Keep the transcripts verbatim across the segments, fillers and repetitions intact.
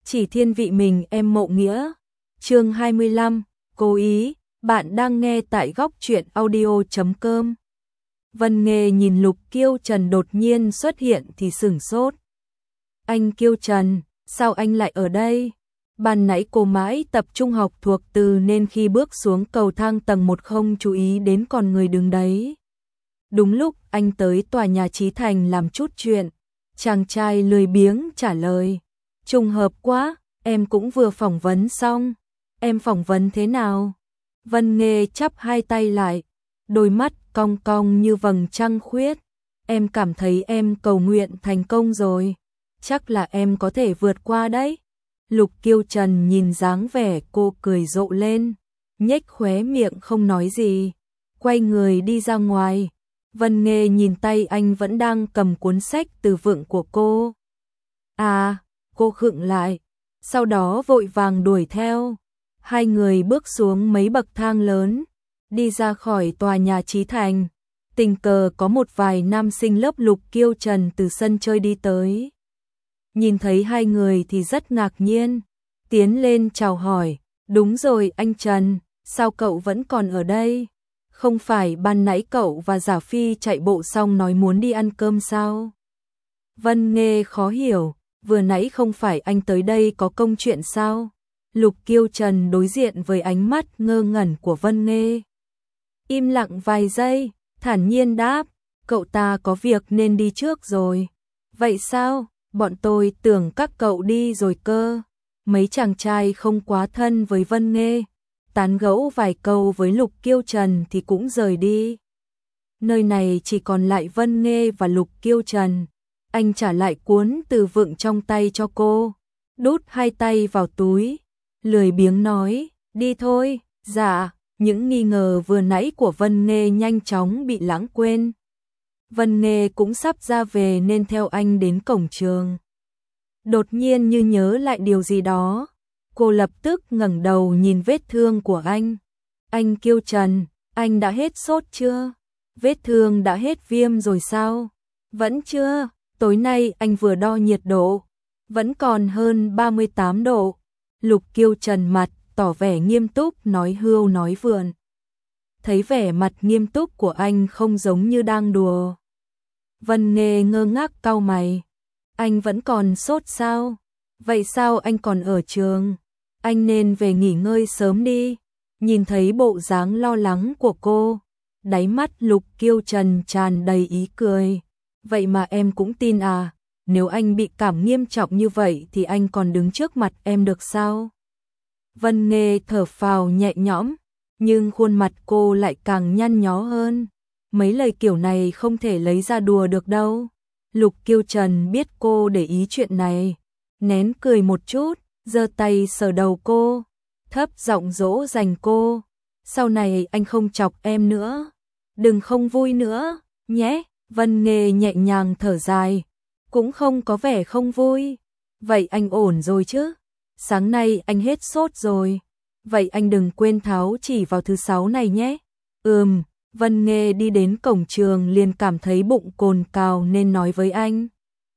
chỉ thiên vị mình em Mộ Nghĩa. Chương hai mươi lăm, cố ý, bạn đang nghe tại góc truyện audio chấm com. Vân Nghê nhìn Lục Kiêu Trần đột nhiên xuất hiện thì sửng sốt. Anh Kiêu Trần, sao anh lại ở đây? Ban nãy cô mãi tập trung học thuộc từ nên khi bước xuống cầu thang tầng một không chú ý đến còn người đứng đấy. Đúng lúc anh tới tòa nhà Chí Thành làm chút chuyện, chàng trai lười biếng trả lời. Trùng hợp quá, em cũng vừa phỏng vấn xong. Em phỏng vấn thế nào? Vân Nghê chắp hai tay lại, đôi mắt cong cong như vầng trăng khuyết. Em cảm thấy em cầu nguyện thành công rồi. Chắc là em có thể vượt qua đấy. Lục Kiêu Trần nhìn dáng vẻ cô cười rộ lên, nhếch khóe miệng không nói gì, quay người đi ra ngoài. Vân Nghê nhìn tay anh vẫn đang cầm cuốn sách từ vựng của cô. À, cô khựng lại, sau đó vội vàng đuổi theo. Hai người bước xuống mấy bậc thang lớn, đi ra khỏi tòa nhà Chí Thành. Tình cờ có một vài nam sinh lớp Lục Kiêu Trần từ sân chơi đi tới. Nhìn thấy hai người thì rất ngạc nhiên, tiến lên chào hỏi. Đúng rồi anh Trần, sao cậu vẫn còn ở đây? Không phải ban nãy cậu và Giả Phi chạy bộ xong nói muốn đi ăn cơm sao? Vân Nghê khó hiểu, vừa nãy không phải anh tới đây có công chuyện sao? Lục Kiêu Trần đối diện với ánh mắt ngơ ngẩn của Vân Nghê. Im lặng vài giây, thản nhiên đáp, cậu ta có việc nên đi trước rồi. Vậy sao? Bọn tôi tưởng các cậu đi rồi cơ. Mấy chàng trai không quá thân với Vân Nghê, tán gẫu vài câu với Lục Kiêu Trần thì cũng rời đi. Nơi này chỉ còn lại Vân Nghê và Lục Kiêu Trần. Anh trả lại cuốn từ vựng trong tay cho cô, đút hai tay vào túi, lười biếng nói, đi thôi. Dạ. Những nghi ngờ vừa nãy của Vân Nghê nhanh chóng bị lãng quên. Vân Nghê cũng sắp ra về nên theo anh đến cổng trường. Đột nhiên như nhớ lại điều gì đó, cô lập tức ngẩng đầu nhìn vết thương của anh. Anh Kiêu Trần, anh đã hết sốt chưa? Vết thương đã hết viêm rồi sao? Vẫn chưa, tối nay anh vừa đo nhiệt độ, vẫn còn hơn ba mươi tám độ. Lục Kiêu Trần mặt tỏ vẻ nghiêm túc nói hưu nói vượn. Thấy vẻ mặt nghiêm túc của anh không giống như đang đùa. Vân Nghê ngơ ngác cau mày. Anh vẫn còn sốt sao? Vậy sao anh còn ở trường? Anh nên về nghỉ ngơi sớm đi. Nhìn thấy bộ dáng lo lắng của cô, đáy mắt Lục Kiêu Trần tràn đầy ý cười. Vậy mà em cũng tin à? Nếu anh bị cảm nghiêm trọng như vậy thì anh còn đứng trước mặt em được sao? Vân Nghê thở phào nhẹ nhõm, nhưng khuôn mặt cô lại càng nhăn nhó hơn. Mấy lời kiểu này không thể lấy ra đùa được đâu. Lục Kiêu Trần biết cô để ý chuyện này, nén cười một chút, giơ tay sờ đầu cô, thấp giọng dỗ dành cô. Sau này anh không chọc em nữa, đừng không vui nữa, nhé. Vân Nghê nhẹ nhàng thở dài, cũng không có vẻ không vui. Vậy anh ổn rồi chứ? Sáng nay anh hết sốt rồi. Vậy anh đừng quên tháo chỉ vào thứ sáu này nhé. Ừm. Vân Nghê đi đến cổng trường liền cảm thấy bụng cồn cào nên nói với anh.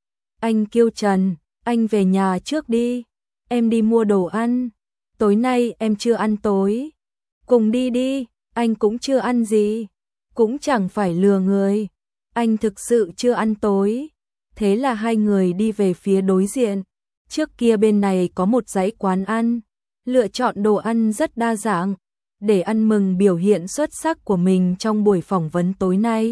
Anh Kiêu Trần, anh về nhà trước đi. Em đi mua đồ ăn. Tối nay em chưa ăn tối. Cùng đi đi, anh cũng chưa ăn gì. Cũng chẳng phải lừa người. Anh thực sự chưa ăn tối. Thế là hai người đi về phía đối diện. Trước kia bên này có một dãy quán ăn. Lựa chọn đồ ăn rất đa dạng, để ăn mừng biểu hiện xuất sắc của mình trong buổi phỏng vấn tối nay.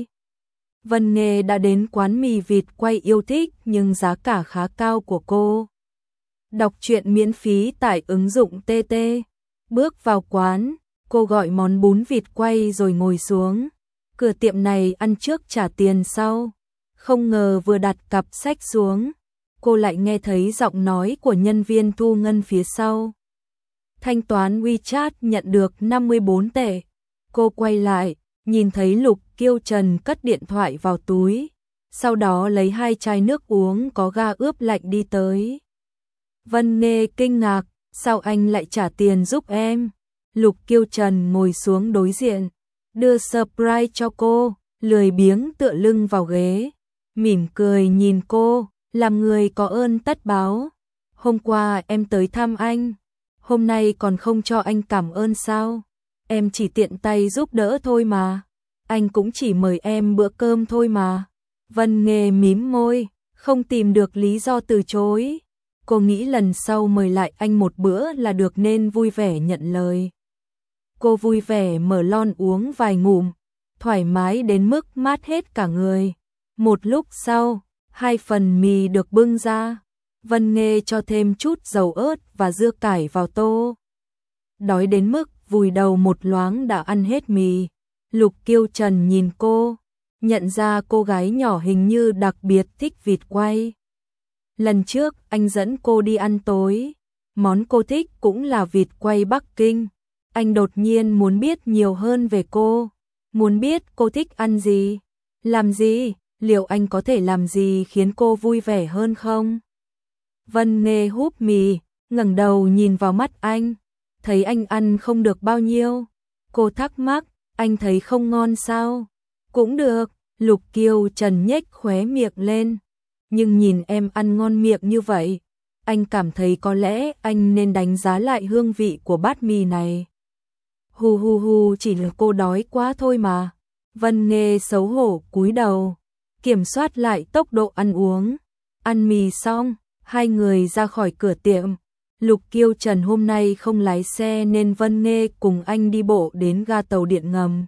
Vân Nghê đã đến quán mì vịt quay yêu thích nhưng giá cả khá cao của cô. Đọc truyện miễn phí tại ứng dụng tê tê. Bước vào quán, cô gọi món bún vịt quay rồi ngồi xuống. Cửa tiệm này ăn trước trả tiền sau. Không ngờ vừa đặt cặp sách xuống, cô lại nghe thấy giọng nói của nhân viên thu ngân phía sau. Thanh toán WeChat nhận được năm mươi bốn tệ. Cô quay lại, nhìn thấy Lục Kiêu Trần cất điện thoại vào túi, sau đó lấy hai chai nước uống có ga ướp lạnh đi tới. Vân Nghê kinh ngạc, sao anh lại trả tiền giúp em? Lục Kiêu Trần ngồi xuống đối diện, đưa surprise cho cô, lười biếng tựa lưng vào ghế, mỉm cười nhìn cô, làm người có ơn tất báo. Hôm qua em tới thăm anh, hôm nay còn không cho anh cảm ơn sao? Em chỉ tiện tay giúp đỡ thôi mà. Anh cũng chỉ mời em bữa cơm thôi mà. Vân Nghê mím môi, không tìm được lý do từ chối. Cô nghĩ lần sau mời lại anh một bữa là được nên vui vẻ nhận lời. Cô vui vẻ mở lon uống vài ngụm, thoải mái đến mức mát hết cả người. Một lúc sau, hai phần mì được bưng ra. Vân Nghê cho thêm chút dầu ớt và dưa cải vào tô. Đói đến mức vùi đầu một loáng đã ăn hết mì. Lục Kiêu Trần nhìn cô, nhận ra cô gái nhỏ hình như đặc biệt thích vịt quay. Lần trước anh dẫn cô đi ăn tối, món cô thích cũng là vịt quay Bắc Kinh. Anh đột nhiên muốn biết nhiều hơn về cô, muốn biết cô thích ăn gì, làm gì, liệu anh có thể làm gì khiến cô vui vẻ hơn không? Vân Nghê húp mì, ngẩng đầu nhìn vào mắt anh, thấy anh ăn không được bao nhiêu. Cô thắc mắc, anh thấy không ngon sao? Cũng được, Lục Kiêu Trần nhếch khóe miệng lên. Nhưng nhìn em ăn ngon miệng như vậy, anh cảm thấy có lẽ anh nên đánh giá lại hương vị của bát mì này. Hu hu hu, chỉ là cô đói quá thôi mà. Vân Nghê xấu hổ cúi đầu, kiểm soát lại tốc độ ăn uống. Ăn mì xong, hai người ra khỏi cửa tiệm. Lục Kiêu Trần hôm nay không lái xe nên Vân Nghê cùng anh đi bộ đến ga tàu điện ngầm.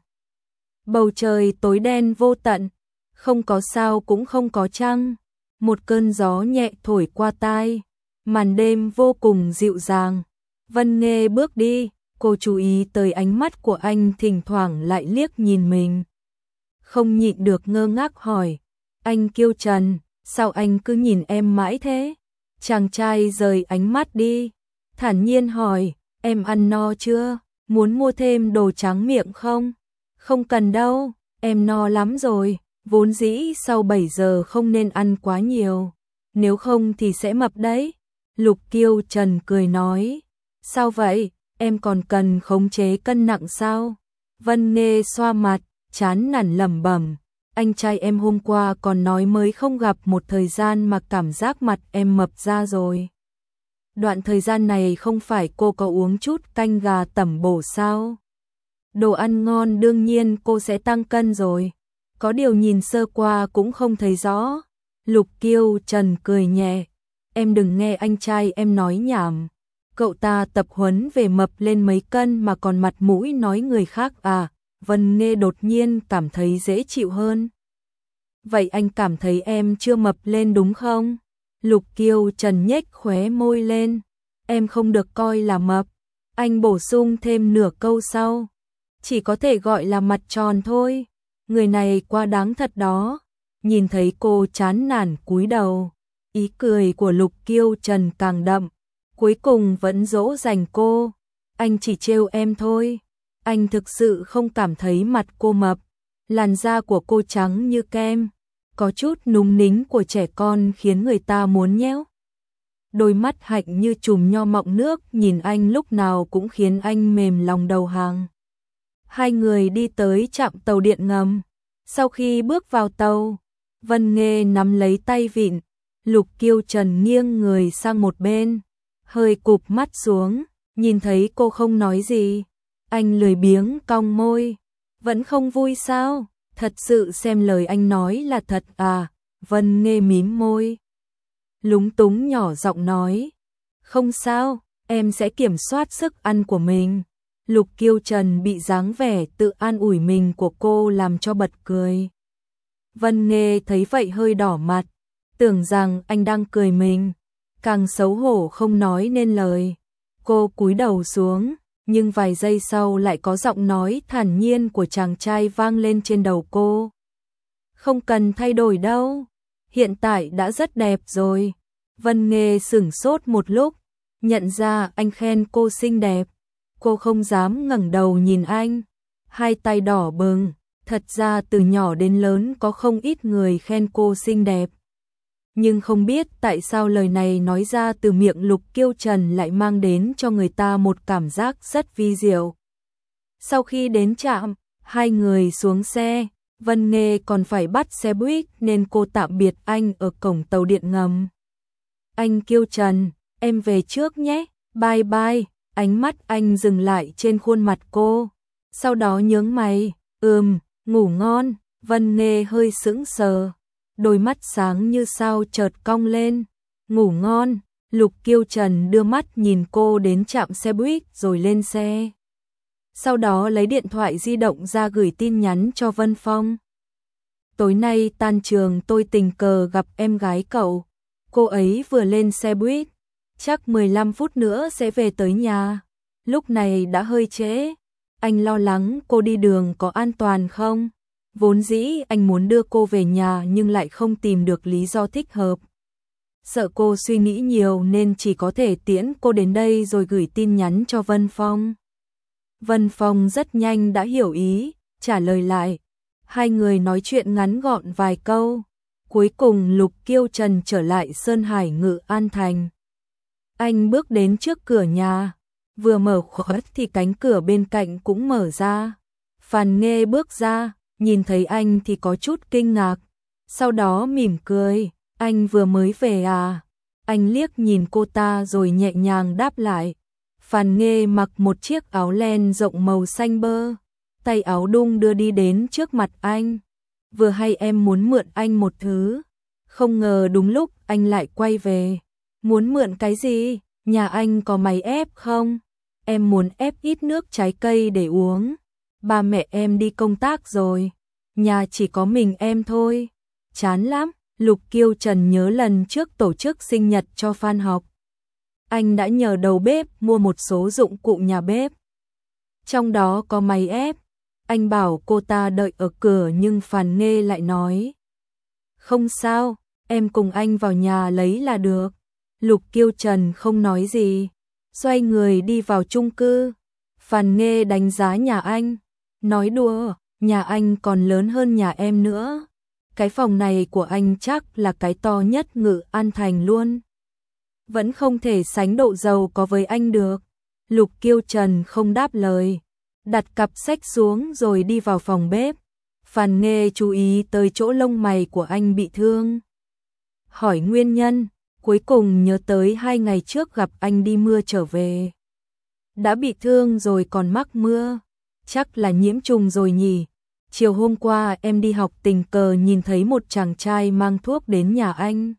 Bầu trời tối đen vô tận, không có sao cũng không có trăng. Một cơn gió nhẹ thổi qua tai, màn đêm vô cùng dịu dàng. Vân Nghê bước đi, cô chú ý tới ánh mắt của anh thỉnh thoảng lại liếc nhìn mình. Không nhịn được ngơ ngác hỏi, anh Kiêu Trần, sao anh cứ nhìn em mãi thế? Chàng trai rời ánh mắt đi, thản nhiên hỏi, em ăn no chưa? Muốn mua thêm đồ tráng miệng không? Không cần đâu, em no lắm rồi. Vốn dĩ sau bảy giờ không nên ăn quá nhiều, nếu không thì sẽ mập đấy. Lục Kiêu Trần cười nói, sao vậy, em còn cần khống chế cân nặng sao? Vân Nghê xoa mặt, chán nản lẩm bẩm, anh trai em hôm qua còn nói mới không gặp một thời gian mà cảm giác mặt em mập ra rồi. Đoạn thời gian này không phải cô có uống chút canh gà tẩm bổ sao? Đồ ăn ngon đương nhiên cô sẽ tăng cân rồi. Có điều nhìn sơ qua cũng không thấy rõ. Lục Kiêu Trần cười nhẹ, em đừng nghe anh trai em nói nhảm. Cậu ta tập huấn về mập lên mấy cân mà còn mặt mũi nói người khác à? Vân Nghê đột nhiên cảm thấy dễ chịu hơn. Vậy anh cảm thấy em chưa mập lên đúng không? Lục Kiêu Trần nhếch khóe môi lên, em không được coi là mập. Anh bổ sung thêm nửa câu sau, chỉ có thể gọi là mặt tròn thôi. Người này quá đáng thật đó. Nhìn thấy cô chán nản cúi đầu, ý cười của Lục Kiêu Trần càng đậm, cuối cùng vẫn dỗ dành cô. Anh chỉ trêu em thôi. Anh thực sự không cảm thấy mặt cô mập. Làn da của cô trắng như kem, có chút núng nính của trẻ con khiến người ta muốn nhéo. Đôi mắt hạnh như chùm nho mọng nước nhìn anh lúc nào cũng khiến anh mềm lòng đầu hàng. Hai người đi tới trạm tàu điện ngầm. Sau khi bước vào tàu, Vân Nghê nắm lấy tay vịn, Lục Kiêu Trần nghiêng người sang một bên, hơi cụp mắt xuống, nhìn thấy cô không nói gì. Anh lười biếng cong môi, vẫn không vui sao? Thật sự xem lời anh nói là thật à? Vân Nghê mím môi, lúng túng nhỏ giọng nói, không sao, em sẽ kiểm soát sức ăn của mình. Lục Kiêu Trần bị dáng vẻ tự an ủi mình của cô làm cho bật cười. Vân Nghê thấy vậy hơi đỏ mặt, tưởng rằng anh đang cười mình, càng xấu hổ không nói nên lời. Cô cúi đầu xuống, nhưng vài giây sau lại có giọng nói thản nhiên của chàng trai vang lên trên đầu cô. Không cần thay đổi đâu, hiện tại đã rất đẹp rồi. Vân Nghê sửng sốt một lúc, nhận ra anh khen cô xinh đẹp. Cô không dám ngẩng đầu nhìn anh, hai tay đỏ bừng. Thật ra từ nhỏ đến lớn có không ít người khen cô xinh đẹp. Nhưng không biết tại sao lời này nói ra từ miệng Lục Kiêu Trần lại mang đến cho người ta một cảm giác rất vi diệu. Sau khi đến trạm, hai người xuống xe, Vân Nghê còn phải bắt xe buýt nên cô tạm biệt anh ở cổng tàu điện ngầm. Anh Kiêu Trần, em về trước nhé, bye bye. Ánh mắt anh dừng lại trên khuôn mặt cô, sau đó nhướng mày, ừm, ngủ ngon. Vân Nghê hơi sững sờ, đôi mắt sáng như sao chợt cong lên, ngủ ngon. Lục Kiêu Trần đưa mắt nhìn cô đến trạm xe buýt rồi lên xe. Sau đó lấy điện thoại di động ra gửi tin nhắn cho Vân Phong. Tối nay tan trường tôi tình cờ gặp em gái cậu, cô ấy vừa lên xe buýt, chắc mười lăm phút nữa sẽ về tới nhà. Lúc này đã hơi trễ, anh lo lắng cô đi đường có an toàn không? Vốn dĩ anh muốn đưa cô về nhà nhưng lại không tìm được lý do thích hợp. Sợ cô suy nghĩ nhiều nên chỉ có thể tiễn cô đến đây rồi gửi tin nhắn cho Vân Phong. Vân Phong rất nhanh đã hiểu ý, trả lời lại. Hai người nói chuyện ngắn gọn vài câu. Cuối cùng Lục Kiêu Trần trở lại Sơn Hải Ngự An Thành. Anh bước đến trước cửa nhà, vừa mở khóa thì cánh cửa bên cạnh cũng mở ra. Phàn Nghê bước ra, nhìn thấy anh thì có chút kinh ngạc, sau đó mỉm cười, anh vừa mới về à? Anh liếc nhìn cô ta rồi nhẹ nhàng đáp lại. Phàn Nghê mặc một chiếc áo len rộng màu xanh bơ, tay áo đung đưa đi đến trước mặt anh. Vừa hay em muốn mượn anh một thứ, không ngờ đúng lúc anh lại quay về. Muốn mượn cái gì? Nhà anh có máy ép không? Em muốn ép ít nước trái cây để uống. Ba mẹ em đi công tác rồi, nhà chỉ có mình em thôi. Chán lắm. Lục Kiêu Trần nhớ lần trước tổ chức sinh nhật cho Phan Học, anh đã nhờ đầu bếp mua một số dụng cụ nhà bếp, trong đó có máy ép. Anh bảo cô ta đợi ở cửa nhưng Phàn Nghê lại nói, không sao, em cùng anh vào nhà lấy là được. Lục Kiêu Trần không nói gì, xoay người đi vào chung cư. Phàn Nghê đánh giá nhà anh, nói đùa, nhà anh còn lớn hơn nhà em nữa. Cái phòng này của anh chắc là cái to nhất Ngự An Thành luôn. Vẫn không thể sánh độ giàu có với anh được. Lục Kiêu Trần không đáp lời, đặt cặp sách xuống rồi đi vào phòng bếp. Phàn Nghê chú ý tới chỗ lông mày của anh bị thương, hỏi nguyên nhân, cuối cùng nhớ tới hai ngày trước gặp anh đi mưa trở về. Đã bị thương rồi còn mắc mưa, chắc là nhiễm trùng rồi nhỉ. Chiều hôm qua em đi học tình cờ nhìn thấy một chàng trai mang thuốc đến nhà anh.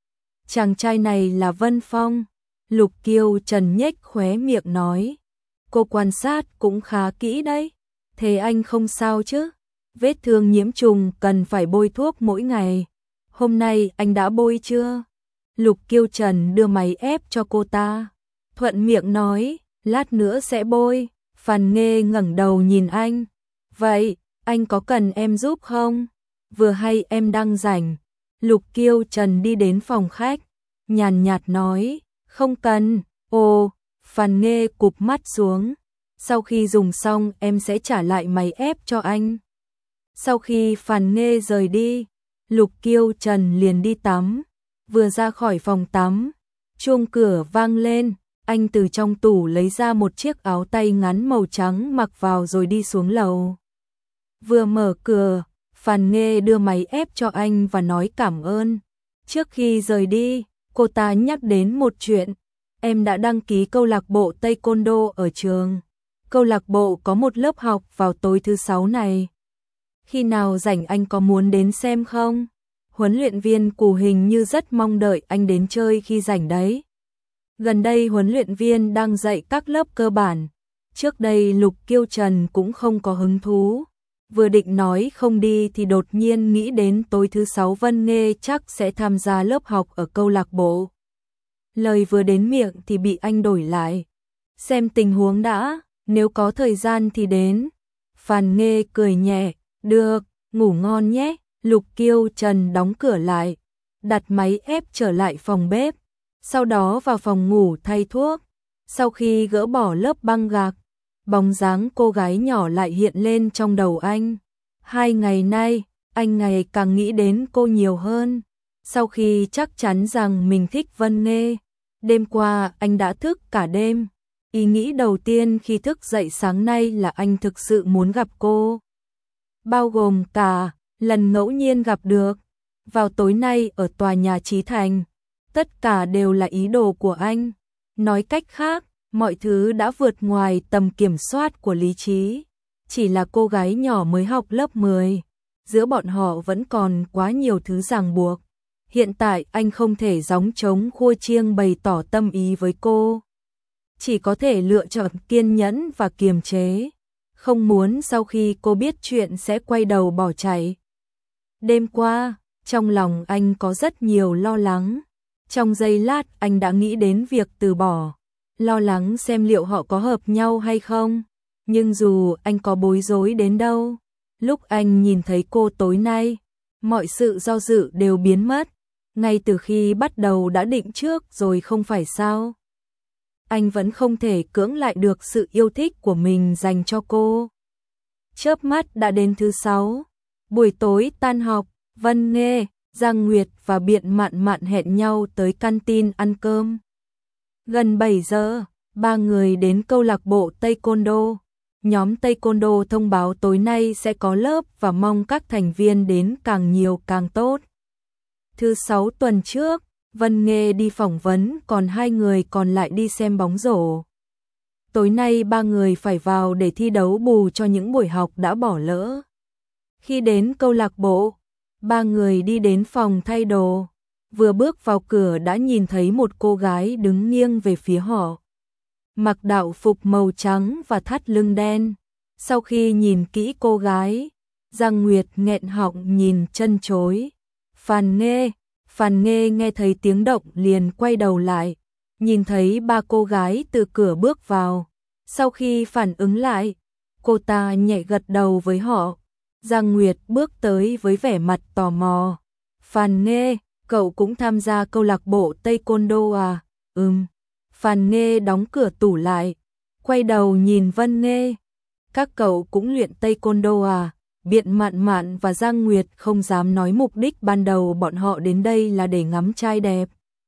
Chàng trai này là Vân Phong. Lục Kiêu Trần nhếch khóe miệng nói. Cô quan sát cũng khá kỹ đấy. Thế anh không sao chứ? Vết thương nhiễm trùng cần phải bôi thuốc mỗi ngày. Hôm nay anh đã bôi chưa? Lục Kiêu Trần đưa máy ép cho cô ta, thuận miệng nói, lát nữa sẽ bôi. Phàn Nghê ngẩng đầu nhìn anh. Vậy, anh có cần em giúp không? Vừa hay em đang rảnh. Lục Kiêu Trần đi đến phòng khách, nhàn nhạt nói, không cần. Ồ, Phàn Nghê cụp mắt xuống. Sau khi dùng xong em sẽ trả lại máy ép cho anh. Sau khi Phàn Nghê rời đi, Lục Kiêu Trần liền đi tắm. Vừa ra khỏi phòng tắm, chuông cửa vang lên. Anh từ trong tủ lấy ra một chiếc áo tay ngắn màu trắng mặc vào rồi đi xuống lầu. Vừa mở cửa, Phàn Nghê đưa máy ép cho anh và nói cảm ơn. Trước khi rời đi, cô ta nhắc đến một chuyện. Em đã đăng ký câu lạc bộ Taekwondo ở trường. Câu lạc bộ có một lớp học vào tối thứ sáu này. Khi nào rảnh anh có muốn đến xem không? Huấn luyện viên Cù hình như rất mong đợi anh đến chơi khi rảnh đấy. Gần đây huấn luyện viên đang dạy các lớp cơ bản. Trước đây Lục Kiêu Trần cũng không có hứng thú. Vừa định nói không đi thì đột nhiên nghĩ đến tối thứ sáu Vân Nghê chắc sẽ tham gia lớp học ở câu lạc bộ. Lời vừa đến miệng thì bị anh đổi lại. Xem tình huống đã, nếu có thời gian thì đến. Phàn Nghê cười nhẹ, được, ngủ ngon nhé. Lục Kiêu Trần đóng cửa lại, đặt máy ép trở lại phòng bếp, sau đó vào phòng ngủ thay thuốc. Sau khi gỡ bỏ lớp băng gạc, bóng dáng cô gái nhỏ lại hiện lên trong đầu anh. Hai ngày nay, anh ngày càng nghĩ đến cô nhiều hơn. Sau khi chắc chắn rằng mình thích Vân Nghê, đêm qua anh đã thức cả đêm. Ý nghĩ đầu tiên khi thức dậy sáng nay là anh thực sự muốn gặp cô. Bao gồm cả lần ngẫu nhiên gặp được vào tối nay ở tòa nhà Chí Thành. Tất cả đều là ý đồ của anh. Nói cách khác, mọi thứ đã vượt ngoài tầm kiểm soát của lý trí. Chỉ là cô gái nhỏ mới học lớp mười. Giữa bọn họ vẫn còn quá nhiều thứ ràng buộc. Hiện tại anh không thể gióng trống khua chiêng bày tỏ tâm ý với cô. Chỉ có thể lựa chọn kiên nhẫn và kiềm chế. Không muốn sau khi cô biết chuyện sẽ quay đầu bỏ chạy. Đêm qua, trong lòng anh có rất nhiều lo lắng. Trong giây lát anh đã nghĩ đến việc từ bỏ. Lo lắng xem liệu họ có hợp nhau hay không. Nhưng dù anh có bối rối đến đâu, lúc anh nhìn thấy cô tối nay, mọi sự do dự đều biến mất. Ngay từ khi bắt đầu đã định trước rồi không phải sao. Anh vẫn không thể cưỡng lại được sự yêu thích của mình dành cho cô. Chớp mắt đã đến thứ sáu. Buổi tối tan học, Vân Nghê, Giang Nguyệt và Biện Mạn Mạn hẹn nhau tới canteen ăn cơm. Gần bảy giờ, ba người đến câu lạc bộ Taekwondo. Nhóm Taekwondo thông báo tối nay sẽ có lớp và mong các thành viên đến càng nhiều càng tốt. Thứ sáu tuần trước, Vân Nghê đi phỏng vấn, còn hai người còn lại đi xem bóng rổ. Tối nay ba người phải vào để thi đấu bù cho những buổi học đã bỏ lỡ. Khi đến câu lạc bộ, ba người đi đến phòng thay đồ. Vừa bước vào cửa đã nhìn thấy một cô gái đứng nghiêng về phía họ. Mặc đạo phục màu trắng và thắt lưng đen. Sau khi nhìn kỹ cô gái, Giang Nguyệt nghẹn họng nhìn chân chối. Phàn Nghê, Phàn Nghê nghe thấy tiếng động liền quay đầu lại, nhìn thấy ba cô gái từ cửa bước vào. Sau khi phản ứng lại, cô ta nhẹ gật đầu với họ. Giang Nguyệt bước tới với vẻ mặt tò mò. Phàn Nghê, cậu cũng tham gia câu lạc bộ Taekwondo à? Ừm. Phàn Nghê đóng cửa tủ lại, quay đầu nhìn Vân Nghê. Các cậu cũng luyện Taekwondo à? Biện Mạn Mạn và Giang Nguyệt không dám nói mục đích ban đầu bọn họ đến đây là để ngắm trai đẹp.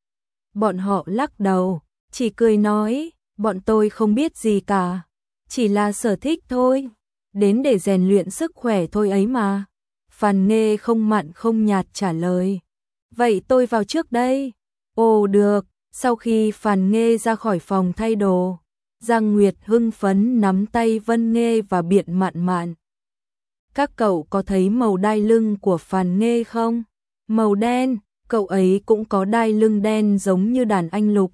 Bọn họ lắc đầu, chỉ cười nói, bọn tôi không biết gì cả, chỉ là sở thích thôi, đến để rèn luyện sức khỏe thôi ấy mà. Phàn Nghê không mặn không nhạt trả lời, vậy tôi vào trước đây. Ồ được. Sau khi Phàn Nghê ra khỏi phòng thay đồ, Giang Nguyệt hưng phấn nắm tay Vân Nghê và Biện Mạn Mạn. Các cậu có thấy màu đai lưng của Phàn Nghê không? Màu đen, cậu ấy cũng có đai lưng đen giống như đàn anh Lục.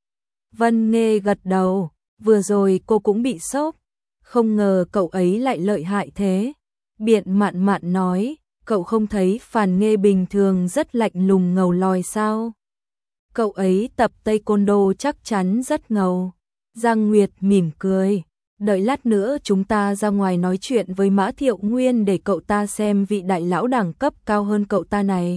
Vân Nghê gật đầu, vừa rồi cô cũng bị sốc, không ngờ cậu ấy lại lợi hại thế. Biện Mạn Mạn nói, cậu không thấy Phàn Nghê bình thường rất lạnh lùng ngầu lòi sao? Cậu ấy tập Taekwondo chắc chắn rất ngầu. Giang Nguyệt mỉm cười, đợi lát nữa chúng ta ra ngoài nói chuyện với Mã Thiệu Nguyên để cậu ta xem vị đại lão đẳng cấp cao hơn cậu ta này.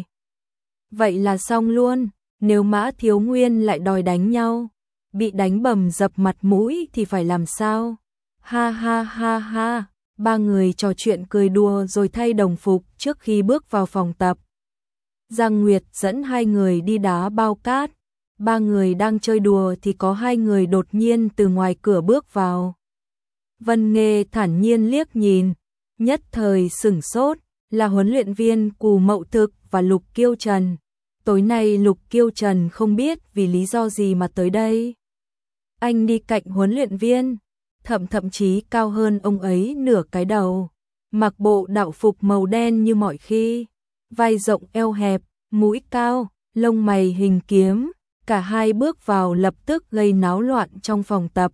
Vậy là xong luôn, nếu Mã Thiếu Nguyên lại đòi đánh nhau, bị đánh bầm dập mặt mũi thì phải làm sao? Ha ha ha ha, ba người trò chuyện cười đùa rồi thay đồng phục trước khi bước vào phòng tập. Giang Nguyệt dẫn hai người đi đá bao cát. Ba người đang chơi đùa thì có hai người đột nhiên từ ngoài cửa bước vào. Vân Nghê thản nhiên liếc nhìn, nhất thời sửng sốt, là huấn luyện viên Cù Mậu Thực và Lục Kiêu Trần. Tối nay Lục Kiêu Trần không biết vì lý do gì mà tới đây. Anh đi cạnh huấn luyện viên, thậm thậm chí cao hơn ông ấy nửa cái đầu, mặc bộ đạo phục màu đen như mọi khi, vai rộng eo hẹp, mũi cao, lông mày hình kiếm. Cả hai bước vào lập tức gây náo loạn trong phòng tập.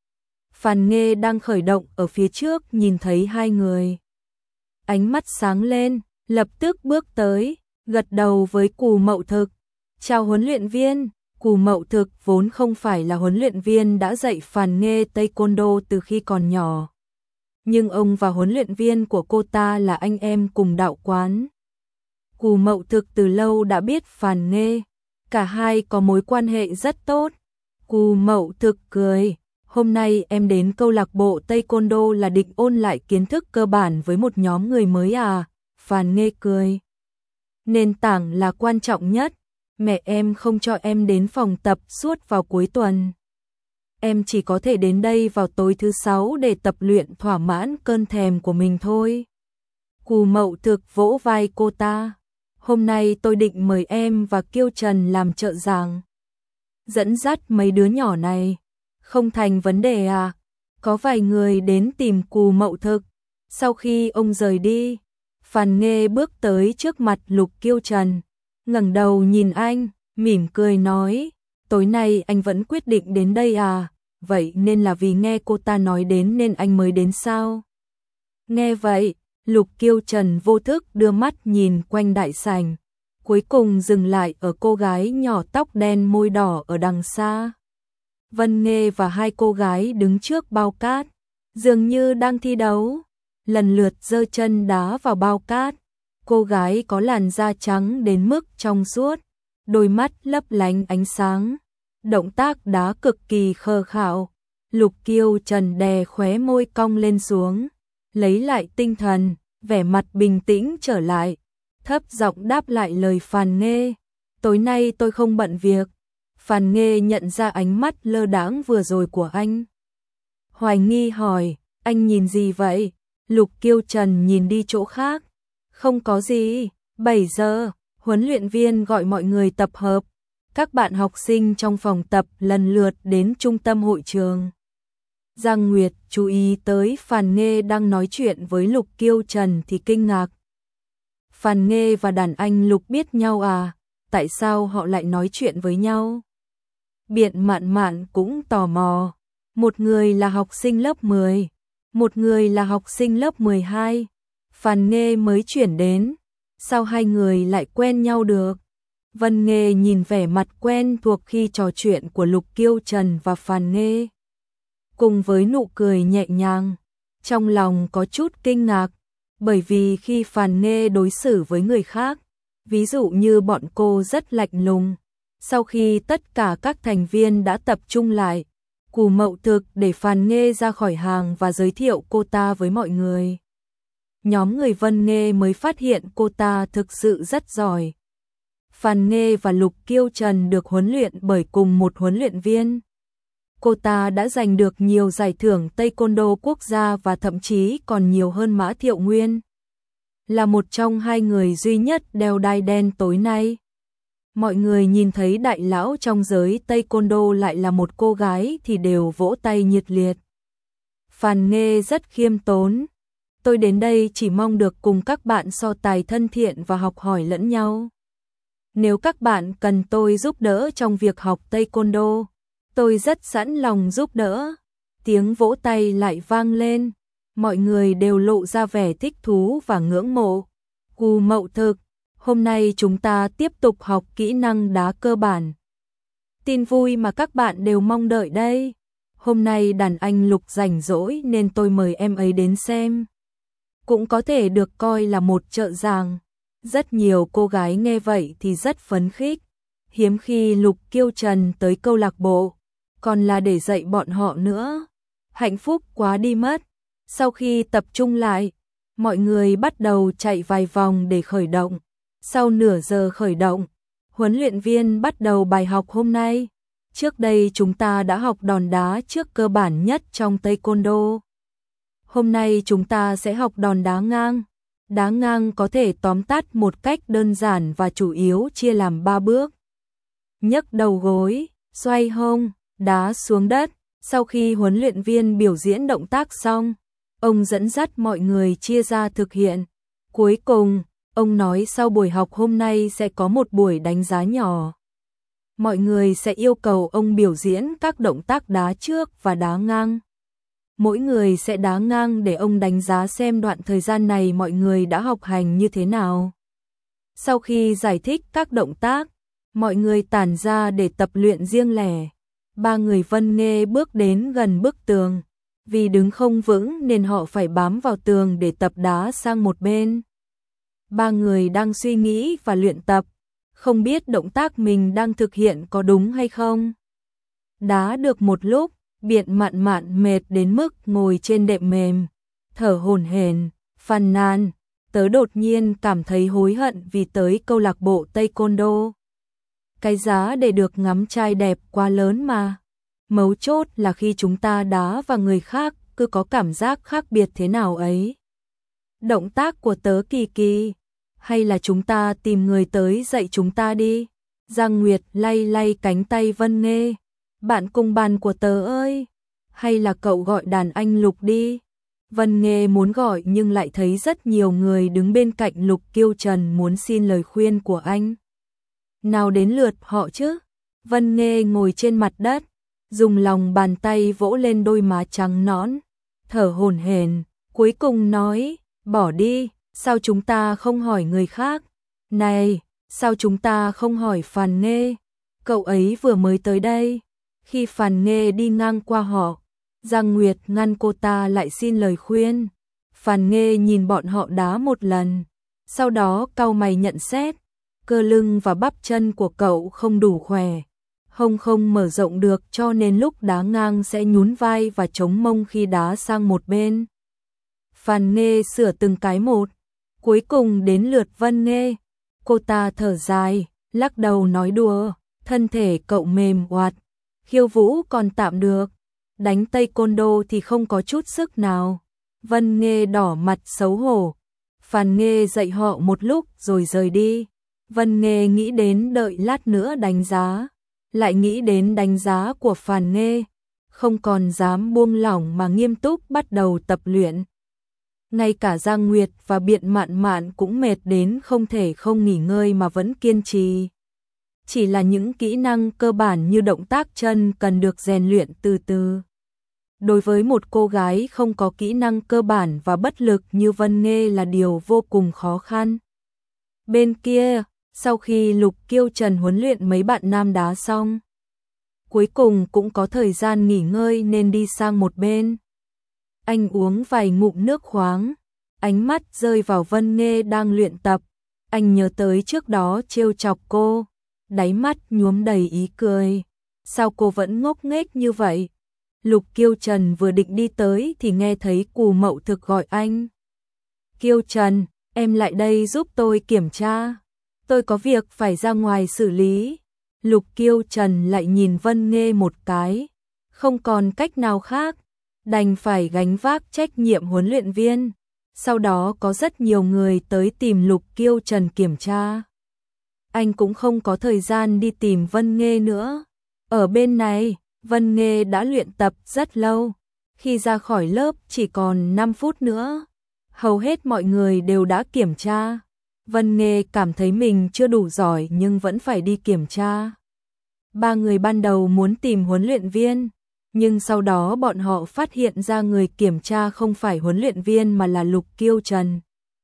Phàn Nghê đang khởi động ở phía trước nhìn thấy hai người. Ánh mắt sáng lên, lập tức bước tới, gật đầu với Cù Mậu Thực. Chào huấn luyện viên. Cù Mậu Thực vốn không phải là huấn luyện viên đã dạy Phàn Nghê Taekwondo từ khi còn nhỏ. Nhưng ông và huấn luyện viên của cô ta là anh em cùng đạo quán. Cù Mậu Thực từ lâu đã biết Phàn Nghê. Cả hai có mối quan hệ rất tốt. Cù Mậu Thực cười, hôm nay em đến câu lạc bộ Taekwondo là định ôn lại kiến thức cơ bản với một nhóm người mới à? Phàn Nghê cười. Nền tảng là quan trọng nhất, mẹ em không cho em đến phòng tập suốt vào cuối tuần. Em chỉ có thể đến đây vào tối thứ sáu để tập luyện thỏa mãn cơn thèm của mình thôi. Cù Mậu Thực vỗ vai cô ta. Hôm nay tôi định mời em và Kiêu Trần làm trợ giảng. Dẫn dắt mấy đứa nhỏ này. Không thành vấn đề à? Có vài người đến tìm Cù Mậu Thực. Sau khi ông rời đi, Phàn Nghê bước tới trước mặt Lục Kiêu Trần, ngẩng đầu nhìn anh, mỉm cười nói, tối nay anh vẫn quyết định đến đây à? Vậy nên là vì nghe cô ta nói đến nên anh mới đến sao? Nghe vậy, Lục Kiêu Trần vô thức đưa mắt nhìn quanh đại sảnh, cuối cùng dừng lại ở cô gái nhỏ tóc đen môi đỏ ở đằng xa. Vân Nghê và hai cô gái đứng trước bao cát, dường như đang thi đấu, lần lượt giơ chân đá vào bao cát. Cô gái có làn da trắng đến mức trong suốt, đôi mắt lấp lánh ánh sáng, động tác đá cực kỳ khờ khạo. Lục Kiêu Trần đè khóe môi cong lên xuống, lấy lại tinh thần, vẻ mặt bình tĩnh trở lại, thấp giọng đáp lại lời Phàn Nghê, tối nay tôi không bận việc. Phàn Nghê nhận ra ánh mắt lơ đãng vừa rồi của anh, hoài nghi hỏi, anh nhìn gì vậy? Lục Kiêu Trần nhìn đi chỗ khác, không có gì. Bảy giờ, huấn luyện viên gọi mọi người tập hợp. Các bạn học sinh trong phòng tập lần lượt đến trung tâm hội trường. Giang Nguyệt chú ý tới Phàn Nghê đang nói chuyện với Lục Kiêu Trần thì kinh ngạc. Phàn Nghê và đàn anh Lục biết nhau à? Tại sao họ lại nói chuyện với nhau? Biện Mạn Mạn cũng tò mò. Một người là học sinh lớp mười, một người là học sinh lớp mười hai. Phàn Nghê mới chuyển đến, sao hai người lại quen nhau được? Vân Nghê nhìn vẻ mặt quen thuộc khi trò chuyện của Lục Kiêu Trần và Phàn Nghê, cùng với nụ cười nhẹ nhàng, trong lòng có chút kinh ngạc, bởi vì khi Phàn Nghê đối xử với người khác, ví dụ như bọn cô rất lạnh lùng. Sau khi tất cả các thành viên đã tập trung lại, Cù Mậu Thực để Phàn Nghê ra khỏi hàng và giới thiệu cô ta với mọi người. Nhóm người Vân Nghê mới phát hiện cô ta thực sự rất giỏi. Phàn Nghê và Lục Kiêu Trần được huấn luyện bởi cùng một huấn luyện viên. Cô ta đã giành được nhiều giải thưởng Taekwondo quốc gia và thậm chí còn nhiều hơn Mã Thiệu Nguyên. Là một trong hai người duy nhất đeo đai đen tối nay. Mọi người nhìn thấy đại lão trong giới Taekwondo lại là một cô gái thì đều vỗ tay nhiệt liệt. Phàn Nghê rất khiêm tốn. Tôi đến đây chỉ mong được cùng các bạn so tài thân thiện và học hỏi lẫn nhau. Nếu các bạn cần tôi giúp đỡ trong việc học Taekwondo, tôi rất sẵn lòng giúp đỡ. Tiếng vỗ tay lại vang lên, mọi người đều lộ ra vẻ thích thú và ngưỡng mộ. Cù Mậu Thực, hôm nay chúng ta tiếp tục học kỹ năng đá cơ bản. Tin vui mà các bạn đều mong đợi đây. Hôm nay đàn anh Lục rảnh rỗi nên tôi mời em ấy đến xem. Cũng có thể được coi là một trợ giảng. Rất nhiều cô gái nghe vậy thì rất phấn khích. Hiếm khi Lục Kiêu Trần tới câu lạc bộ, còn là để dạy bọn họ nữa. Hạnh phúc quá đi mất. Sau khi tập trung lại, mọi người bắt đầu chạy vài vòng để khởi động. Sau nửa giờ khởi động, huấn luyện viên bắt đầu bài học hôm nay. Trước đây chúng ta đã học đòn đá trước cơ bản nhất trong Taekwondo. Hôm nay chúng ta sẽ học đòn đá ngang. Đá ngang có thể tóm tắt một cách đơn giản và chủ yếu chia làm ba bước. Nhấc đầu gối, xoay hông, đá xuống đất. Sau khi huấn luyện viên biểu diễn động tác xong, ông dẫn dắt mọi người chia ra thực hiện. Cuối cùng, ông nói sau buổi học hôm nay sẽ có một buổi đánh giá nhỏ. Mọi người sẽ yêu cầu ông biểu diễn các động tác đá trước và đá ngang. Mỗi người sẽ đá ngang để ông đánh giá xem đoạn thời gian này mọi người đã học hành như thế nào. Sau khi giải thích các động tác, mọi người tản ra để tập luyện riêng lẻ. Ba người Vân Nghê bước đến gần bức tường. Vì đứng không vững nên họ phải bám vào tường để tập đá sang một bên. Ba người đang suy nghĩ và luyện tập, không biết động tác mình đang thực hiện có đúng hay không. Đá được một lúc, Biện Mạn Mạn mệt đến mức ngồi trên đệm mềm, thở hổn hển, phàn nàn, tớ đột nhiên cảm thấy hối hận vì tới câu lạc bộ Taekwondo. Cái giá để được ngắm trai đẹp quá lớn mà. Mấu chốt là khi chúng ta đá vào người khác cứ có cảm giác khác biệt thế nào ấy. Động tác của tớ kỳ kỳ, hay là chúng ta tìm người tới dạy chúng ta đi. Giang Nguyệt lay lay cánh tay Vân Nghê. Bạn cùng bàn của tớ ơi, hay là cậu gọi đàn anh Lục đi. Vân Nghê muốn gọi nhưng lại thấy rất nhiều người đứng bên cạnh Lục Kiêu Trần muốn xin lời khuyên của anh. Nào đến lượt họ chứ. Vân Nghê ngồi trên mặt đất, dùng lòng bàn tay vỗ lên đôi má trắng nõn, thở hổn hển, cuối cùng nói, bỏ đi, sao chúng ta không hỏi người khác? Này, sao chúng ta không hỏi Phàn Nghê? Cậu ấy vừa mới tới đây. Khi Phàn Nghê đi ngang qua họ, Giang Nguyệt ngăn cô ta lại xin lời khuyên. Phàn Nghê nhìn bọn họ đá một lần, sau đó cau mày nhận xét, cơ lưng và bắp chân của cậu không đủ khỏe, hông không mở rộng được cho nên lúc đá ngang sẽ nhún vai và chống mông khi đá sang một bên. Phàn Nghê sửa từng cái một, cuối cùng đến lượt Vân Nghê. Cô ta thở dài, lắc đầu nói đùa, thân thể cậu mềm oạt, khiêu vũ còn tạm được, đánh taekwondo thì không có chút sức nào. Vân Nghê đỏ mặt xấu hổ. Phàn Nghê dạy họ một lúc rồi rời đi. Vân Nghê nghĩ đến đợi lát nữa đánh giá, lại nghĩ đến đánh giá của Phàn Nghê, không còn dám buông lỏng mà nghiêm túc bắt đầu tập luyện. Ngay cả Giang Nguyệt và Biện Mạn Mạn cũng mệt đến không thể không nghỉ ngơi mà vẫn kiên trì. Chỉ là những kỹ năng cơ bản như động tác chân cần được rèn luyện từ từ. Đối với một cô gái không có kỹ năng cơ bản và bất lực như Vân Nghê là điều vô cùng khó khăn. Bên kia, sau khi Lục Kiêu Trần huấn luyện mấy bạn nam đá xong, cuối cùng cũng có thời gian nghỉ ngơi nên đi sang một bên. Anh uống vài ngụm nước khoáng, ánh mắt rơi vào Vân Nghê đang luyện tập. Anh nhớ tới trước đó trêu chọc cô, đáy mắt nhuốm đầy ý cười. Sao cô vẫn ngốc nghếch như vậy? Lục Kiêu Trần vừa định đi tới thì nghe thấy Cù Mậu Thực gọi anh. Kiêu Trần, em lại đây giúp tôi kiểm tra. Tôi có việc phải ra ngoài xử lý. Lục Kiêu Trần lại nhìn Vân Nghê một cái, không còn cách nào khác, đành phải gánh vác trách nhiệm huấn luyện viên. Sau đó có rất nhiều người tới tìm Lục Kiêu Trần kiểm tra. Anh cũng không có thời gian đi tìm Vân Nghê nữa. Ở bên này, Vân Nghê đã luyện tập rất lâu. Khi ra khỏi lớp chỉ còn năm phút nữa. Hầu hết mọi người đều đã kiểm tra. Vân Nghê cảm thấy mình chưa đủ giỏi nhưng vẫn phải đi kiểm tra. Ba người ban đầu muốn tìm huấn luyện viên, nhưng sau đó bọn họ phát hiện ra người kiểm tra không phải huấn luyện viên mà là Lục Kiêu Trần.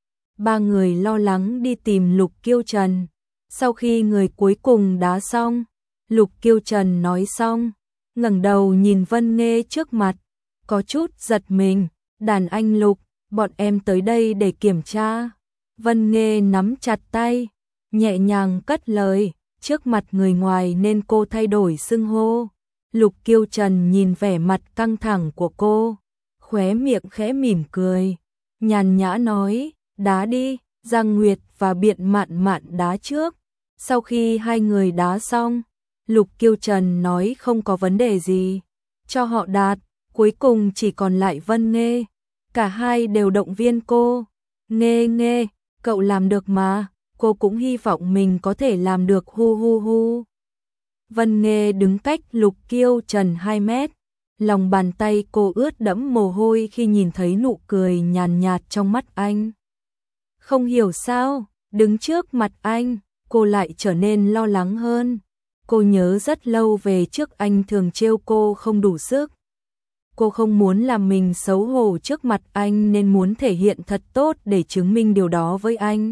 Ba người lo lắng đi tìm Lục Kiêu Trần. Sau khi người cuối cùng đá xong, Lục Kiêu Trần nói xong, ngẩng đầu nhìn Vân Nghê trước mặt, có chút giật mình, đàn anh Lục, bọn em tới đây để kiểm tra. Vân Nghê nắm chặt tay, nhẹ nhàng cất lời, trước mặt người ngoài nên cô thay đổi xưng hô. Lục Kiêu Trần nhìn vẻ mặt căng thẳng của cô, khóe miệng khẽ mỉm cười, nhàn nhã nói, đá đi. Giang Nguyệt và Biện Mạn Mạn đá trước. Sau khi hai người đá xong, Lục Kiêu Trần nói không có vấn đề gì, cho họ đạt. Cuối cùng chỉ còn lại Vân Nghê. Cả hai đều động viên cô. Nghê Nghê, cậu làm được mà. Cô cũng hy vọng mình có thể làm được hu hu hu. Vân Nghê đứng cách Lục Kiêu Trần hai mét. Lòng bàn tay cô ướt đẫm mồ hôi khi nhìn thấy nụ cười nhàn nhạt trong mắt anh. Không hiểu sao, đứng trước mặt anh, cô lại trở nên lo lắng hơn. Cô nhớ rất lâu về trước anh thường trêu cô không đủ sức. Cô không muốn làm mình xấu hổ trước mặt anh nên muốn thể hiện thật tốt để chứng minh điều đó với anh.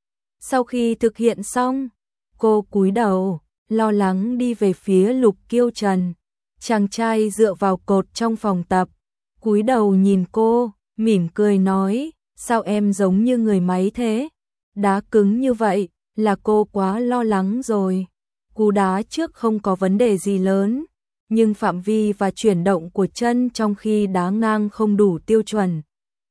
Sau khi thực hiện xong, cô cúi đầu, lo lắng đi về phía Lục Kiêu Trần. Chàng trai dựa vào cột trong phòng tập, cúi đầu nhìn cô, mỉm cười nói, sao em giống như người máy thế? Đá cứng như vậy, là cô quá lo lắng rồi. Cú đá trước không có vấn đề gì lớn, nhưng phạm vi và chuyển động của chân trong khi đá ngang không đủ tiêu chuẩn.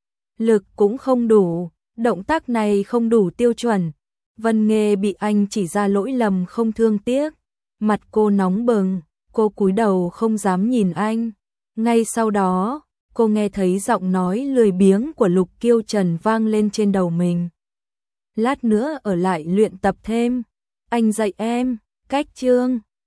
Lực cũng không đủ, động tác này không đủ tiêu chuẩn. Vân Nghê bị anh chỉ ra lỗi lầm không thương tiếc. Mặt cô nóng bừng, cô cúi đầu không dám nhìn anh. Ngay sau đó, cô nghe thấy giọng nói lười biếng của Lục Kiêu Trần vang lên trên đầu mình. lát nữa ở lại luyện tập thêm. Anh dạy em, cách chương.